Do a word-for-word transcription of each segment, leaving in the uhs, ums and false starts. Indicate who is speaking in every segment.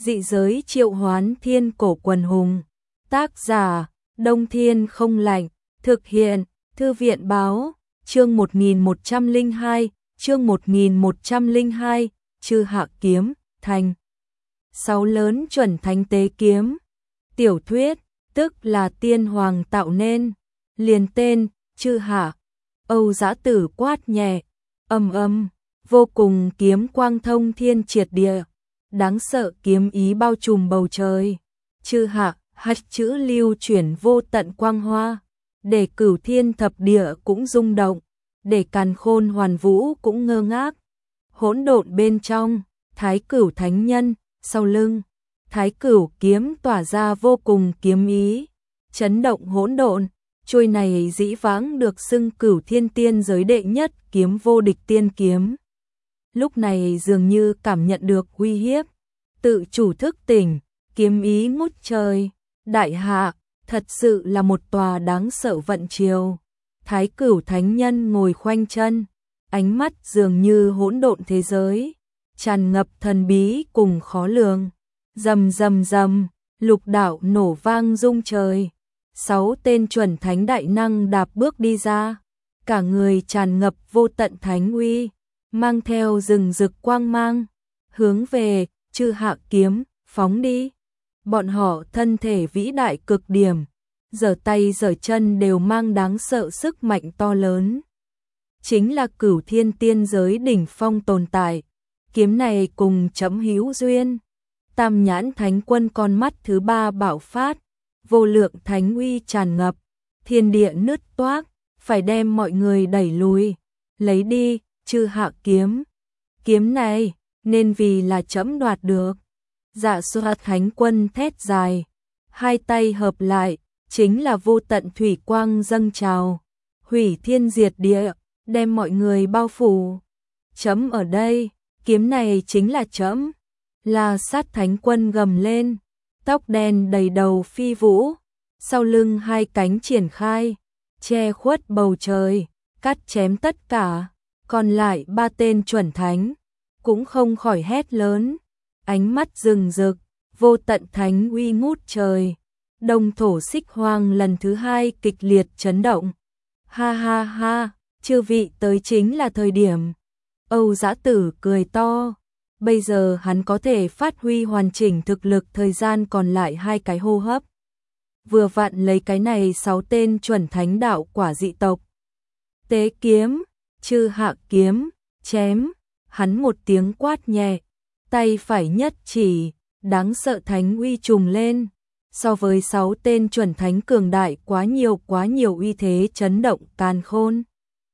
Speaker 1: Dị giới triệu hoán thiên cổ quần hùng. Tác giả, Đông Thiên không lạnh. Thực hiện, Thư viện báo, chương một nghìn một trăm lẻ hai, chương một nghìn một trăm lẻ hai, Chư Hạ kiếm, thành. Sáu lớn chuẩn thánh tế kiếm. Tiểu thuyết, tức là tiên hoàng tạo nên. Liền tên, Chư Hạ. Âu Dã Tử quát nhẹ, ầm ầm, vô cùng kiếm quang thông thiên triệt địa. Đáng sợ kiếm ý bao trùm bầu trời. Chư Hạ, hạt chữ lưu chuyển vô tận quang hoa. Để cửu thiên thập địa cũng rung động. Để càn khôn hoàn vũ cũng ngơ ngác. Hỗn độn bên trong, Thái Cửu thánh nhân, sau lưng. Thái Cửu kiếm tỏa ra vô cùng kiếm ý. Chấn động hỗn độn. Chuôi này dĩ vãng được xưng Cửu thiên tiên giới đệ nhất kiếm vô địch tiên kiếm. Lúc này dường như cảm nhận được uy hiếp. Tự chủ thức tỉnh, kiếm ý ngút trời. Đại hạ, thật sự là một tòa đáng sợ vận chiều. Thái Cửu thánh nhân ngồi khoanh chân, ánh mắt dường như hỗn độn thế giới, tràn ngập thần bí cùng khó lường. Rầm rầm rầm, lục đạo nổ vang rung trời. Sáu tên chuẩn thánh đại năng đạp bước đi ra, cả người tràn ngập vô tận thánh uy, mang theo rừng rực quang mang, hướng về Chư Hạ kiếm phóng đi. Bọn họ thân thể vĩ đại cực điểm, giở tay giở chân đều mang đáng sợ sức mạnh to lớn. Chính là Cửu thiên tiên giới đỉnh phong tồn tại. Kiếm này cùng chấm hữu duyên. Tam nhãn thánh quân con mắt thứ ba bạo phát, vô lượng thánh uy tràn ngập, thiên địa nứt toác, phải đem mọi người đẩy lùi. Lấy đi, Chư Hạ kiếm. Kiếm này, nên vì là chấm đoạt được. Dạ xoa thánh quân thét dài, hai tay hợp lại, chính là vô tận thủy quang dâng trào, hủy thiên diệt địa, đem mọi người bao phủ. Chấm ở đây, kiếm này chính là chấm. Là sát thánh quân gầm lên, tóc đen đầy đầu phi vũ, sau lưng hai cánh triển khai, che khuất bầu trời, cắt chém tất cả. Còn lại ba tên chuẩn thánh cũng không khỏi hét lớn, ánh mắt rừng rực, vô tận thánh uy ngút trời. Đông thổ xích hoang lần thứ hai kịch liệt chấn động. Ha ha ha, chư vị tới chính là thời điểm. Âu Dã Tử cười to. Bây giờ hắn có thể phát huy hoàn chỉnh thực lực thời gian còn lại hai cái hô hấp. Vừa vặn lấy cái này sáu tên chuẩn thánh đạo quả dị tộc. Tế kiếm, Chư Hạ kiếm, chém. Hắn một tiếng quát nhẹ, tay phải nhất chỉ, đáng sợ thánh uy trùng lên. So với sáu tên chuẩn thánh cường đại quá nhiều quá nhiều uy thế chấn động càn khôn.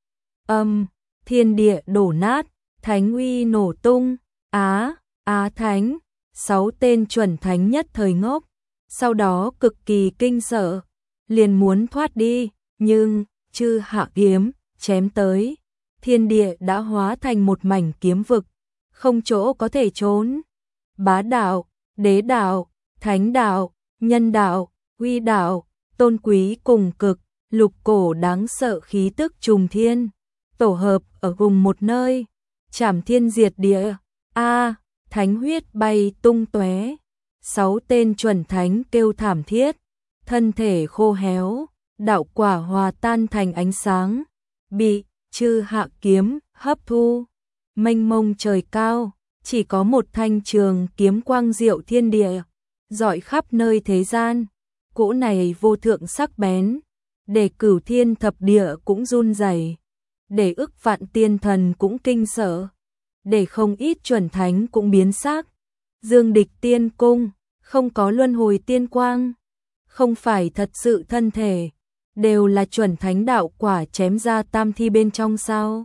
Speaker 1: Âm, thiên địa đổ nát, thánh uy nổ tung. Á, Á thánh, sáu tên chuẩn thánh nhất thời ngốc, sau đó cực kỳ kinh sợ, liền muốn thoát đi, nhưng Chư Hạ kiếm chém tới, thiên địa đã hóa thành một mảnh kiếm vực, không chỗ có thể trốn. Bá đạo, đế đạo, thánh đạo, nhân đạo, uy đạo, tôn quý cùng cực, lục cổ đáng sợ khí tức trùng thiên, tổ hợp ở cùng một nơi, trảm thiên diệt địa. A, à, thánh huyết bay tung tóe. Sáu tên chuẩn thánh kêu thảm thiết, thân thể khô héo, đạo quả hòa tan thành ánh sáng, bị Chư Hạ kiếm hấp thu. Mênh mông trời cao, chỉ có một thanh trường kiếm quang diệu thiên địa, rọi khắp nơi thế gian. Cỗ này vô thượng sắc bén, để cửu thiên thập địa cũng run rẩy, để ức vạn tiên thần cũng kinh sợ, để không ít chuẩn thánh cũng biến sắc. Dương địch tiên cung, không có luân hồi tiên quang, không phải thật sự thân thể, đều là chuẩn thánh đạo quả chém ra tam thi bên trong sao?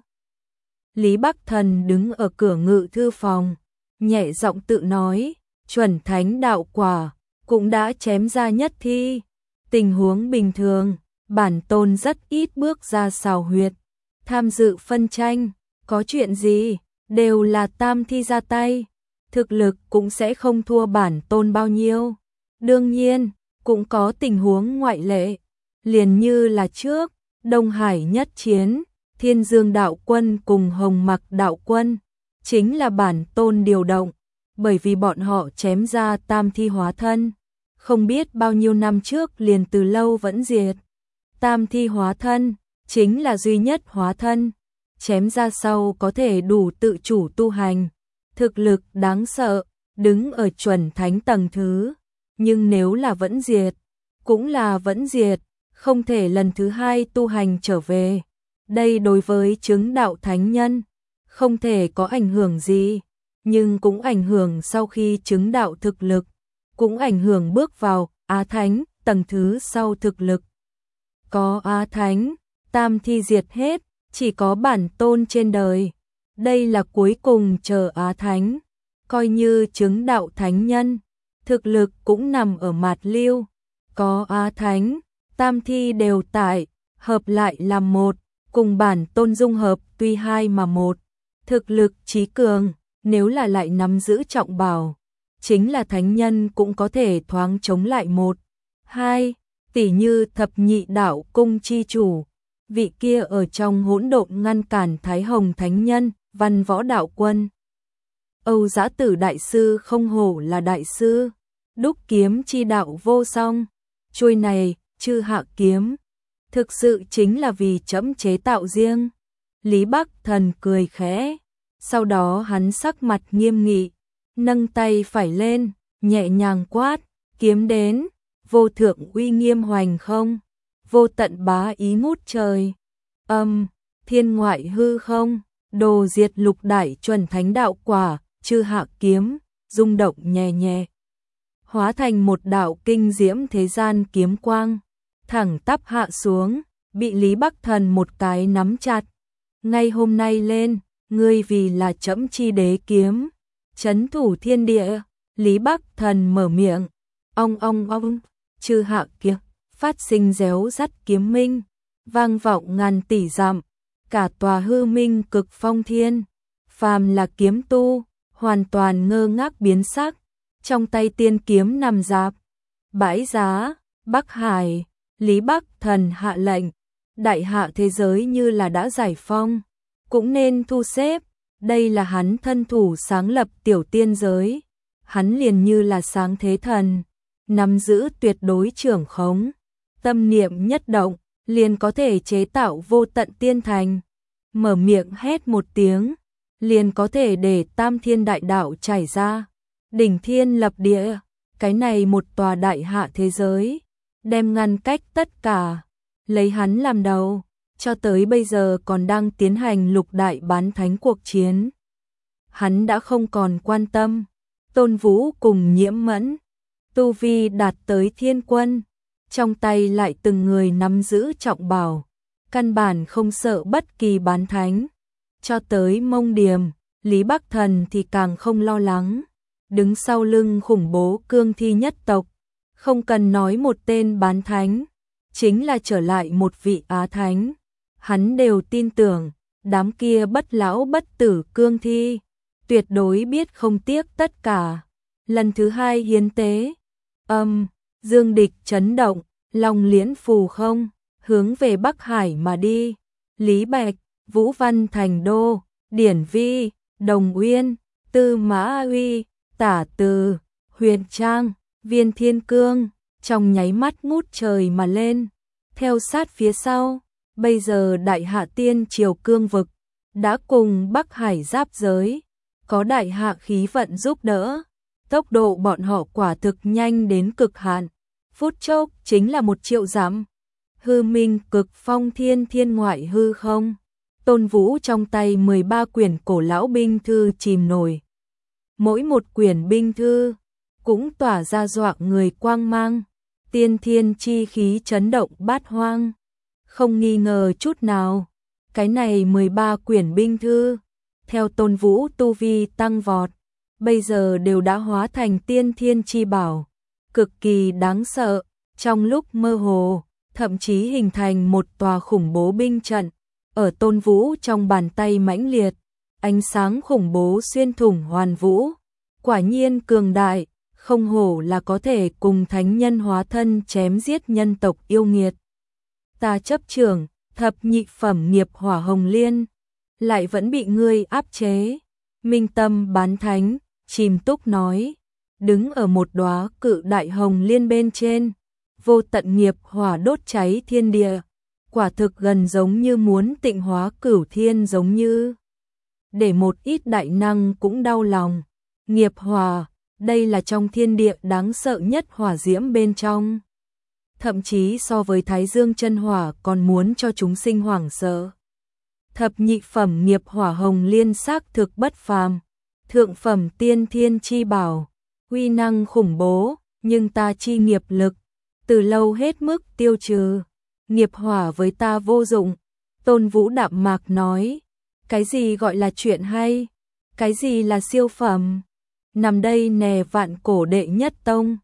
Speaker 1: Lý Bắc Thần đứng ở cửa ngự thư phòng, nhẹ giọng tự nói, chuẩn thánh đạo quả cũng đã chém ra nhất thi. Tình huống bình thường, bản tôn rất ít bước ra xào huyệt, tham dự phân tranh, có chuyện gì, đều là tam thi ra tay, thực lực cũng sẽ không thua bản tôn bao nhiêu. Đương nhiên, cũng có tình huống ngoại lệ, liền như là trước, Đông Hải nhất chiến, Thiên Dương đạo quân cùng Hồng Mặc đạo quân, chính là bản tôn điều động, bởi vì bọn họ chém ra tam thi hóa thân, không biết bao nhiêu năm trước liền từ lâu vẫn diệt. Tam thi hóa thân chính là duy nhất hóa thân, chém ra sau có thể đủ tự chủ tu hành, thực lực đáng sợ, đứng ở chuẩn thánh tầng thứ, nhưng nếu là vẫn diệt, cũng là vẫn diệt, không thể lần thứ hai tu hành trở về. Đây đối với chứng đạo thánh nhân, không thể có ảnh hưởng gì, nhưng cũng ảnh hưởng sau khi chứng đạo thực lực, cũng ảnh hưởng bước vào Á Thánh, tầng thứ sau thực lực. Có Á Thánh, tam thi diệt hết, chỉ có bản tôn trên đời. Đây là cuối cùng chờ Á Thánh, coi như chứng đạo thánh nhân, thực lực cũng nằm ở mạt lưu. Có Á Thánh, tam thi đều tại, hợp lại làm một, cùng bản tôn dung hợp tuy hai mà một. Thực lực trí cường, nếu là lại nắm giữ trọng bảo, chính là thánh nhân cũng có thể thoáng chống lại một. Hai, tỷ như thập nhị đạo cung chi chủ, vị kia ở trong hỗn độn ngăn cản Thái Hồng thánh nhân, Văn Võ đạo quân. Âu Dã Tử đại sư không hổ là đại sư, đúc kiếm chi đạo vô song, chuôi này, chư hạ kiếm, thực sự chính là vì trẫm chế tạo riêng. Lý Bắc Thần cười khẽ, sau đó hắn sắc mặt nghiêm nghị, nâng tay phải lên, nhẹ nhàng quát, kiếm đến, vô thượng uy nghiêm hoành không, vô tận bá ý ngút trời. Âm, thiên ngoại hư không, đồ diệt lục đại chuẩn thánh đạo quả, chư hạ kiếm, rung động nhẹ nhẹ, hóa thành một đạo kinh diễm thế gian kiếm quang, thẳng tắp hạ xuống, bị Lý Bắc Thần một cái nắm chặt. Ngay hôm nay lên, ngươi vì là trẫm chi đế kiếm, trấn thủ thiên địa. Lý Bắc Thần mở miệng, ong ong ong, chư hạ kiếm phát sinh réo rắt kiếm minh, vang vọng ngàn tỷ dặm, cả tòa hư minh cực phong thiên, phàm là kiếm tu, hoàn toàn ngơ ngác biến sắc, trong tay tiên kiếm nằm rạp. Bãi giá, Bắc Hải, Lý Bắc Thần hạ lệnh, đại hạ thế giới như là đã giải phong, cũng nên thu xếp, đây là hắn thân thủ sáng lập tiểu tiên giới, hắn liền như là sáng thế thần, nắm giữ tuyệt đối trưởng khống, tâm niệm nhất động, liền có thể chế tạo vô tận tiên thành, mở miệng hét một tiếng, liền có thể để tam thiên đại đạo trải ra, đỉnh thiên lập địa, cái này một tòa đại hạ thế giới, đem ngăn cách tất cả, lấy hắn làm đầu, cho tới bây giờ còn đang tiến hành lục đại bán thánh cuộc chiến. Hắn đã không còn quan tâm, Tôn Vũ cùng Nhiễm Mẫn, tu vi đạt tới thiên quân, trong tay lại từng người nắm giữ trọng bảo, căn bản không sợ bất kỳ bán thánh. Cho tới Mông Điềm, Lý Bắc Thần thì càng không lo lắng, đứng sau lưng khủng bố cương thi nhất tộc, không cần nói một tên bán thánh, chính là trở lại một vị Á Thánh, hắn đều tin tưởng, đám kia bất lão bất tử cương thi, tuyệt đối biết không tiếc tất cả. Lần thứ hai hiến tế, âm, dương địch chấn động, long liễn phù không, hướng về Bắc Hải mà đi. Lý Bạch, Vũ Văn Thành Đô, Điển Vi, Đồng Uyên, Tư Mã Uy, Tả Từ, Huyền Trang, Viên Thiên Cương, trong nháy mắt ngút trời mà lên, theo sát phía sau. Bây giờ đại hạ tiên triều cương vực đã cùng Bắc Hải giáp giới, có đại hạ khí vận giúp đỡ, tốc độ bọn họ quả thực nhanh đến cực hạn, phút chốc chính là một triệu dặm. Hư minh cực phong thiên thiên ngoại hư không, Tôn Vũ trong tay mười ba quyển cổ lão binh thư chìm nổi, mỗi một quyển binh thư cũng tỏa ra dọa người quang mang, tiên thiên chi khí chấn động bát hoang. Không nghi ngờ chút nào, cái này mười ba quyển binh thư, theo Tôn Vũ tu vi tăng vọt, bây giờ đều đã hóa thành tiên thiên chi bảo, cực kỳ đáng sợ, trong lúc mơ hồ, thậm chí hình thành một tòa khủng bố binh trận, ở Tôn Vũ trong bàn tay mãnh liệt, ánh sáng khủng bố xuyên thủng hoàn vũ, quả nhiên cường đại, không hổ là có thể cùng thánh nhân hóa thân chém giết nhân tộc yêu nghiệt. Ta chấp trưởng, thập nhị phẩm nghiệp hỏa hồng liên, lại vẫn bị ngươi áp chế. Minh tâm bán thánh, chìm túc nói, đứng ở một đóa cự đại hồng liên bên trên, vô tận nghiệp hỏa đốt cháy thiên địa, quả thực gần giống như muốn tịnh hóa cửu thiên, giống như để một ít đại năng cũng đau lòng. Nghiệp hỏa, đây là trong thiên địa đáng sợ nhất hỏa diễm bên trong. Thậm chí so với Thái Dương chân hỏa còn muốn cho chúng sinh hoảng sợ. Thập nhị phẩm nghiệp hỏa hồng liên xác thực bất phàm, thượng phẩm tiên thiên chi bảo, uy năng khủng bố, nhưng ta chi nghiệp lực, từ lâu hết mức tiêu trừ. Nghiệp hỏa với ta vô dụng. Tôn Vũ đạm mạc nói, cái gì gọi là chuyện hay, cái gì là siêu phẩm, nằm đây nè vạn cổ đệ nhất tông,